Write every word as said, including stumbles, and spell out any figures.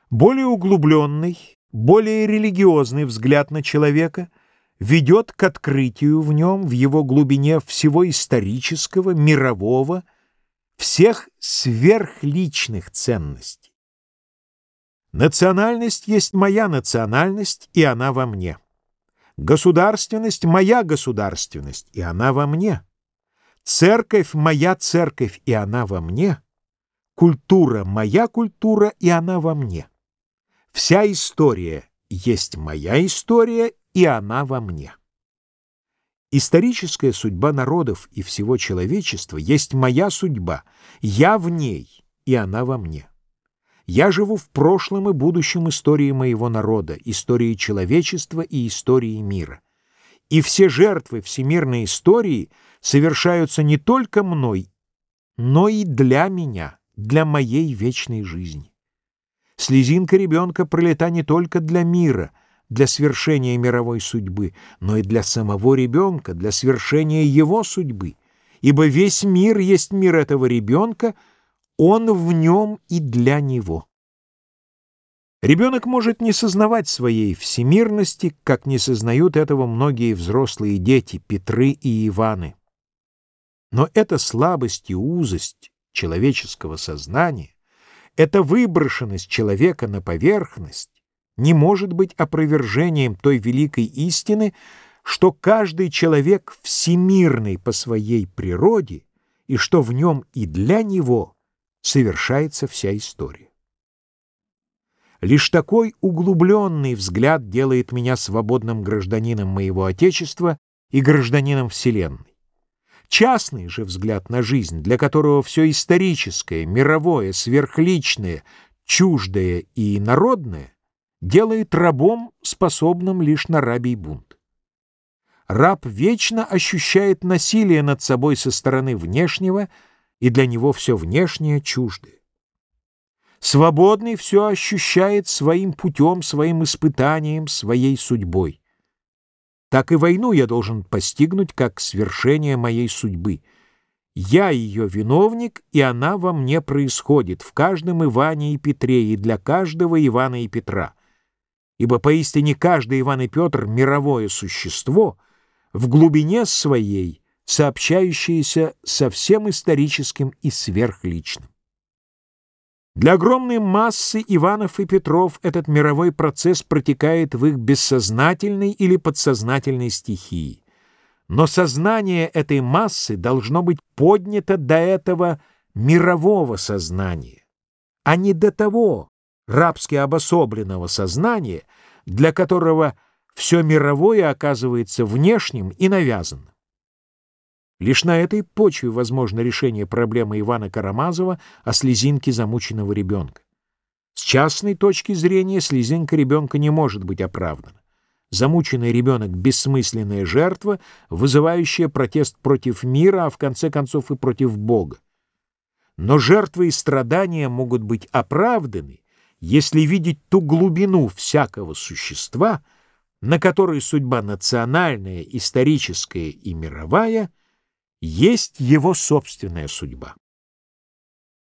Более углубленный, более религиозный взгляд на человека ведет к открытию в нем, в его глубине, всего исторического, мирового, всех сверхличных ценностей. Национальность есть моя национальность, и она во мне. Государственность — моя государственность, и она во мне. Церковь — моя церковь, и она во мне. Культура — моя культура, и она во мне. Вся история есть моя история, и она во мне. Историческая судьба народов и всего человечества есть моя судьба, я в ней, и она во мне. Я живу в прошлом и будущем истории моего народа, истории человечества и истории мира. И все жертвы всемирной истории совершаются не только мной, но и для меня, для моей вечной жизни. Слезинка ребенка пролита не только для мира, для свершения мировой судьбы, но и для самого ребенка, для свершения его судьбы, ибо весь мир есть мир этого ребенка, он в нем и для него. Ребенок может не сознавать своей всемирности, как не сознают этого многие взрослые дети, Петры и Иваны. Но эта слабость и узость человеческого сознания, эта выброшенность человека на поверхность не может быть опровержением той великой истины, что каждый человек всемирный по своей природе и что в нем и для него совершается вся история. Лишь такой углубленный взгляд делает меня свободным гражданином моего Отечества и гражданином Вселенной. Частный же взгляд на жизнь, для которого все историческое, мировое, сверхличное, чуждое и народное, делает рабом, способным лишь на рабий бунт. Раб вечно ощущает насилие над собой со стороны внешнего, и для него все внешнее чуждое. Свободный все ощущает своим путем, своим испытанием, своей судьбой. Так и войну я должен постигнуть как свершение моей судьбы. Я ее виновник, и она во мне происходит, в каждом Иване и Петре, и для каждого Ивана и Петра. Ибо поистине каждый Иван и Петр — мировое существо, в глубине своей сообщающееся со всем историческим и сверхличным. Для огромной массы Иванов и Петров этот мировой процесс протекает в их бессознательной или подсознательной стихии. Но сознание этой массы должно быть поднято до этого мирового сознания, а не до того рабски обособленного сознания, для которого все мировое оказывается внешним и навязанным. Лишь на этой почве возможно решение проблемы Ивана Карамазова о слезинке замученного ребенка. С частной точки зрения слезинка ребенка не может быть оправдана. Замученный ребенок — бессмысленная жертва, вызывающая протест против мира, а в конце концов и против Бога. Но жертвы и страдания могут быть оправданы, если видеть ту глубину всякого существа, на которой судьба национальная, историческая и мировая есть его собственная судьба.